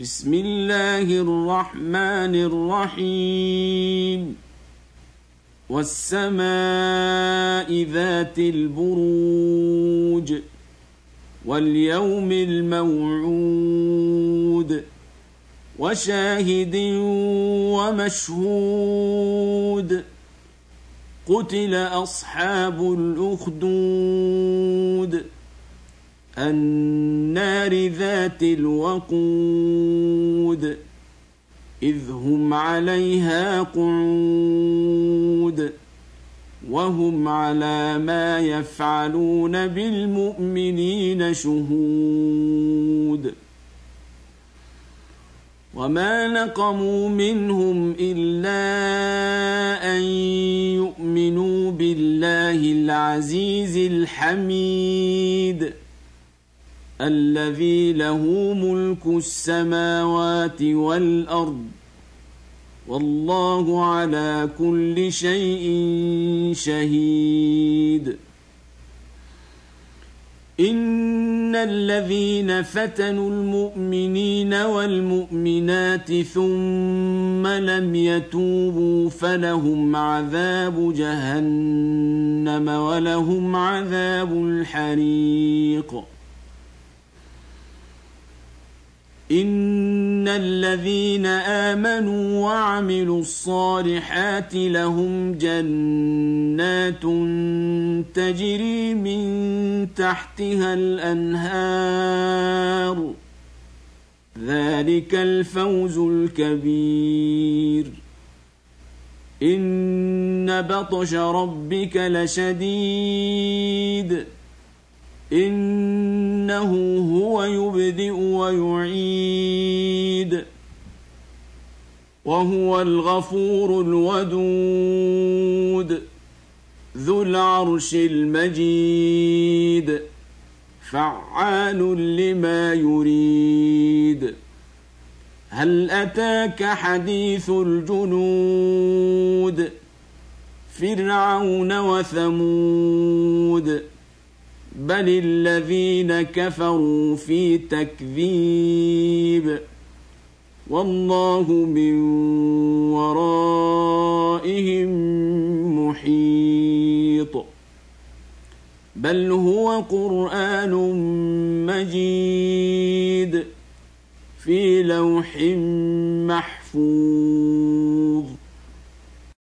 بسم الله الرحمن الرحيم والسماء ذات البروج واليوم الموعود وشاهد ومشهود قتل أصحاب الأخدود النار ذات الوقود إذ هم عليها قعود وهم على ما يفعلون بالمؤمنين شهود وما نقموا منهم إلا أن يؤمنوا بالله العزيز الحميد الذي له ملك السماوات والأرض والله على كل شيء شهيد إن الذين فتنوا المؤمنين والمؤمنات ثم لم يتوبوا فلهم عذاب جهنم ولهم عذاب الحريق إن الذين آمنوا وعملوا الصالحات لهم جنات تجري من تحتها الأنهار ذلك الفوز الكبير إن بطش ربك لشديد إنه هو يبدئ ويعيد وهو الغفور الودود ذو العرش المجيد فعال لما يريد هل أتاك حديث الجنود فرعون وثمود بل الذين كفروا في تكذيب والله من ورائهم محيط بل هو قرآن مجيد في لوح محفوظ